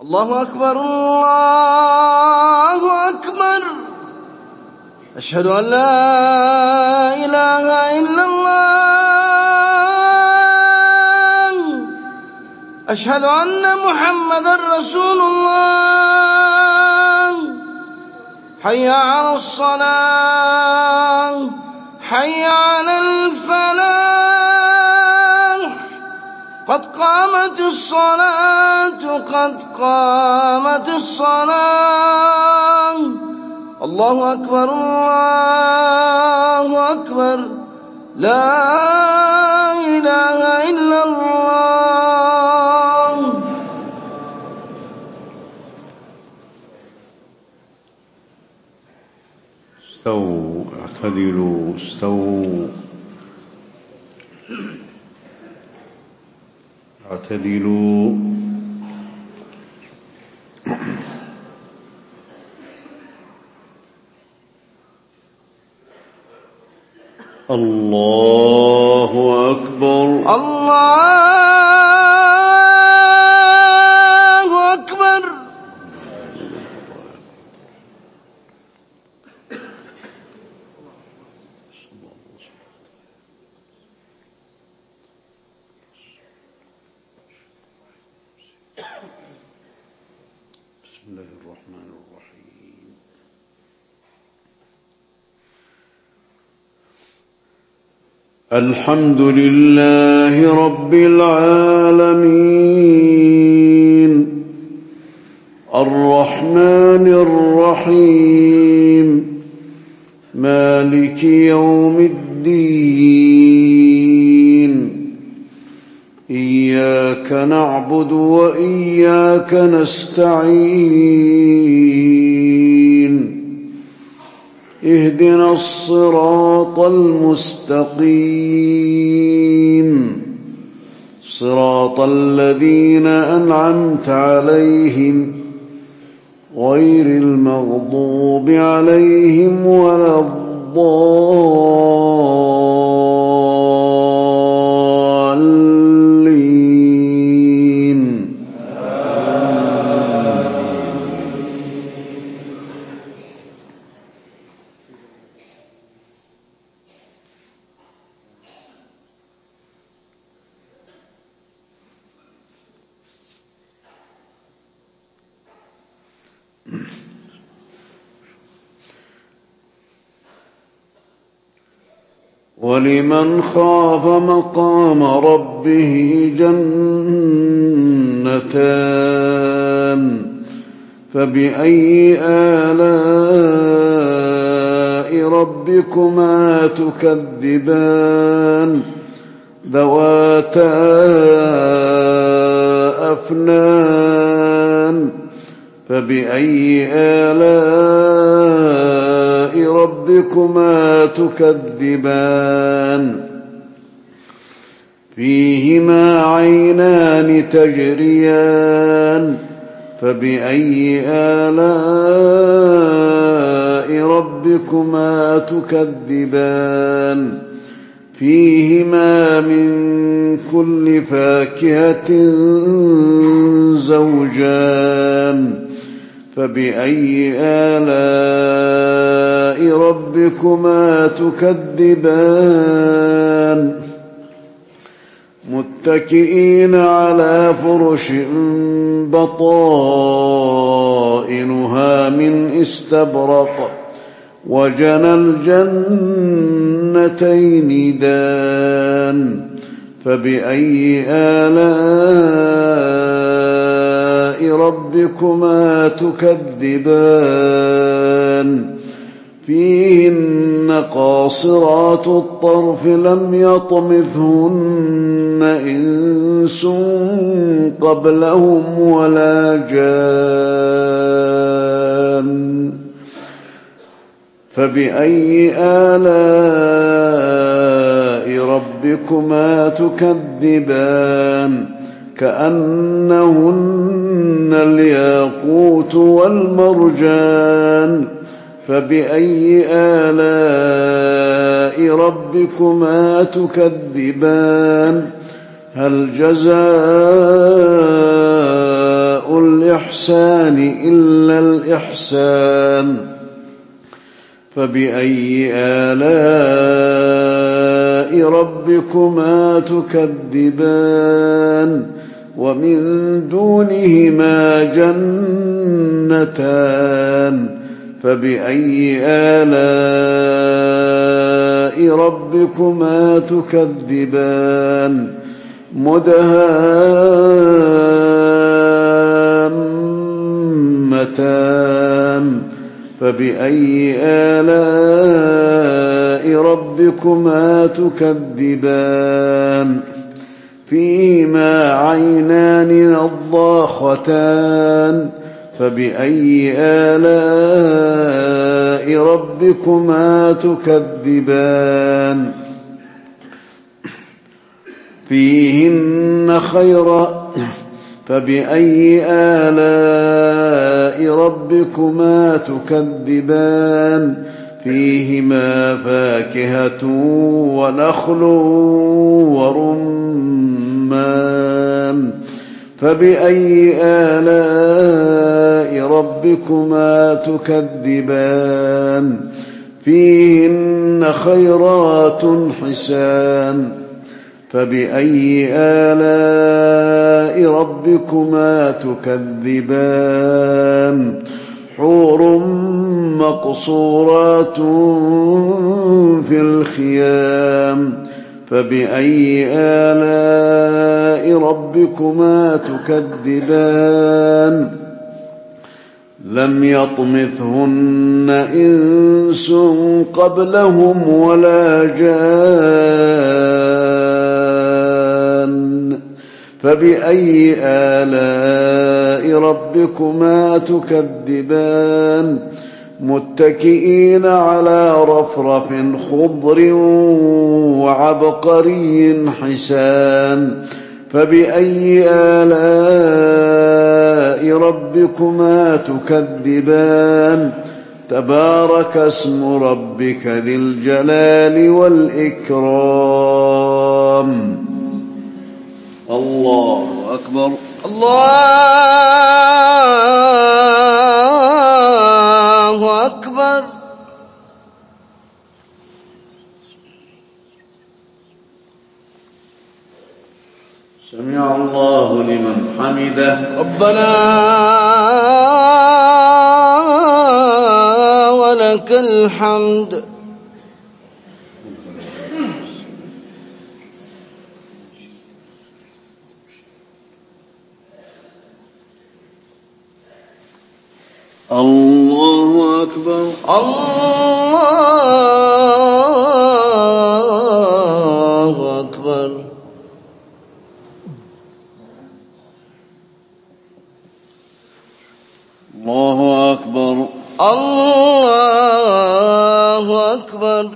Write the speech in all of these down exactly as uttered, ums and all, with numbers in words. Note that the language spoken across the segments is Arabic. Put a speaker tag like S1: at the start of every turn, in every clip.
S1: الله أكبر الله أكبر. أشهد أن لا إله إلا الله. أشهد أن محمدا رسول الله. حي على الصلاة حي على الفلاح. قد قامت الصلاة قد قامت الصلاة. الله أكبر الله أكبر. لا إله إلا الله.
S2: استووا اعتدلوا استووا اعتدلوا. الله أكبر
S1: الله أكبر.
S2: بسم الله الرحمن الرحيم. الحمد لله رب العالمين الرحمن الرحيم مالك يوم الدين. إياك نعبد وإياك نستعين. اهدنا الصراط المستقيم صراط الذين أنعمت عليهم غير المغضوب عليهم ولا الضالين. ولمن خاف مقام ربه جنتان فبأي آلاء ربكما تكذبان ذواتا أفنان فبأي آلاء ربكما تكذبان فيهما عينان تجريان فبأي آلاء ربكما تكذبان فيهما من كل فاكهة زوجان فبأي آلاء ربكما تكذبان متكئين على فرش بطائنها من استبرق وجنى الجنتين دان فبأي آلاء ربكما تكذبان فيهن قاصرات الطرف لم يطمثهن إنس قبلهم ولا جان فبأي آلاء ربكما تكذبان كأنهن الياقوت والمرجان فبأي آلاء ربكما تكذبان هل جزاء الإحسان إلا الإحسان فبأي آلاء ربكما تكذبان ومن دونهما جنتان فبأي آلاء ربكما تكذبان مدهامتان فبأي آلاء ربكما تكذبان فيهما عينان نضاختان فبأي آلاء ربكما تكذبان فيهن خيرات فبأي آلاء ربكما تكذبان فيهما فاكهة ونخل ورمان فبأي آلاء ربكما تكذبان فيهن خيرات حسان فبأي آلاء ربكما تكذبان حور مقصورات في الخيام فبأي آلاء ربكما تكذبان لم يطمثهن إنس قبلهم ولا جان فبأي آلاء ربكما تكذبان متكئين على رفرف خضر وعبقري حسان فبأي آلاء ربكما تكذبان تبارك اسم ربك ذي الجلال والإكرام الله أكبر
S1: الله أكبر
S2: سمع الله لمن حمده
S1: ربنا ولك الحمد
S2: الله أكبر
S1: الله أكبر
S2: الله أكبر
S1: الله أكبر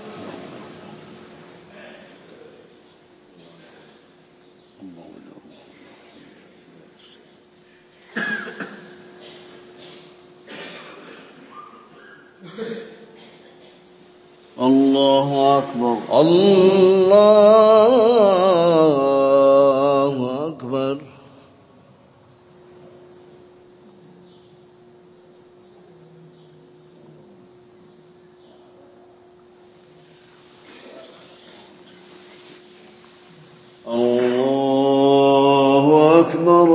S2: الله أكبر
S1: الله أكبر
S2: الله أكبر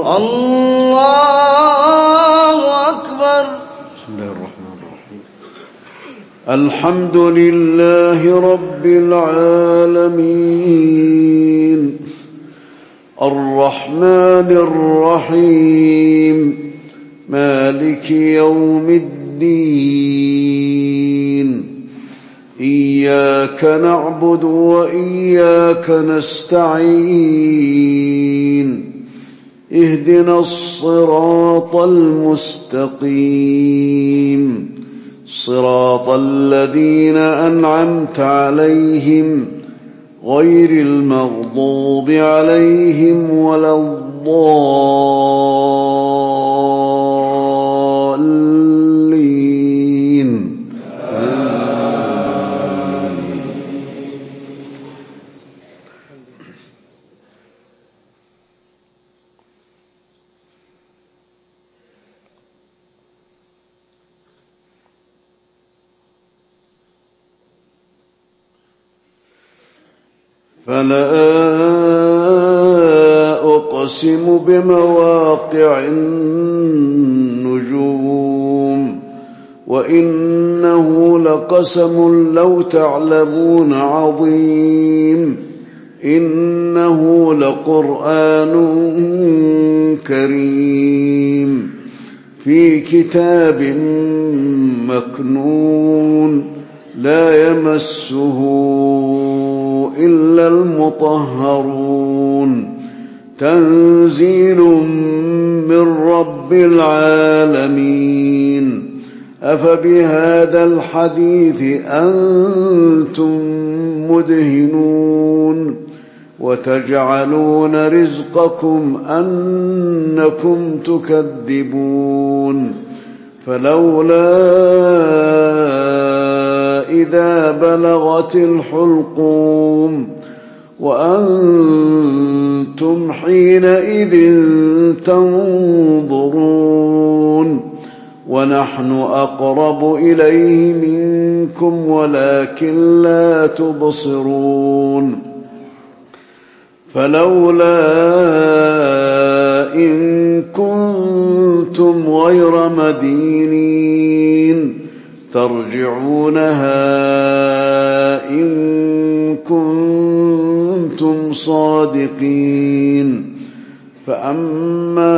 S1: الله أكبر
S2: بسم الله الرحمن الرحيم الحمد لله رب العالمين الرحمن الرحيم مالك يوم الدين إياك نعبد وإياك نستعين اهدنا الصراط المستقيم صراط الذين أنعمت عليهم غير المغضوب عليهم ولا الضالين فلا أقسم بمواقع النجوم وإنه لقسم لو تعلمون عظيم إنه لقرآن كريم في كتاب مكنون لا يمسه إلا المطهرون تنزيل من رب العالمين أفبهذا الحديث أنتم مدهنون وتجعلون رزقكم أنكم تكذبون فلولا إذا بلغت الحلقوم وأنتم حينئذ تنظرون ونحن أقرب إليه منكم ولكن لا تبصرون فلولا إن كنتم غير مدينين ترجعونها إن كنتم صادقين فأما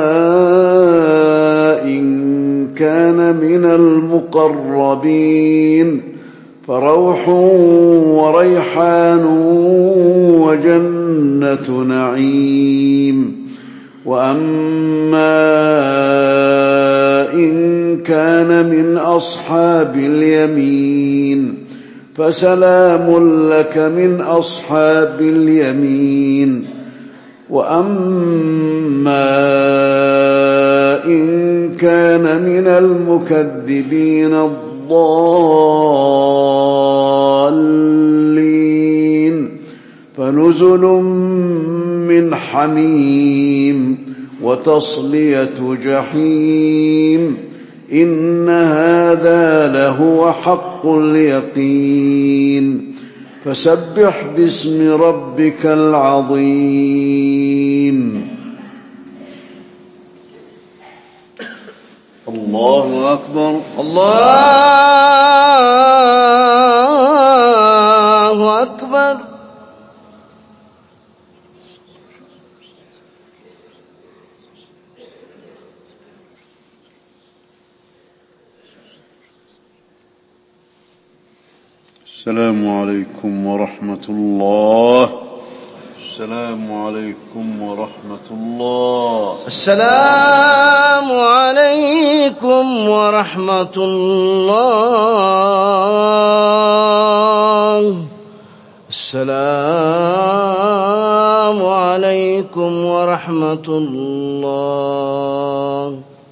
S2: إن كان من المقربين فروح وريحان وجنة نعيم وأما إن كان من أصحاب اليمين فسلام لك من أصحاب اليمين وأما إن كان من المكذبين الضالين فنزل من حميم وتصلية جحيم إن هذا لهو حق اليقين فسبح باسم ربك العظيم الله أكبر
S1: الله أكبر
S2: السلام عليكم ورحمة الله السلام عليكم ورحمة الله
S1: السلام عليكم ورحمة الله السلام عليكم ورحمة الله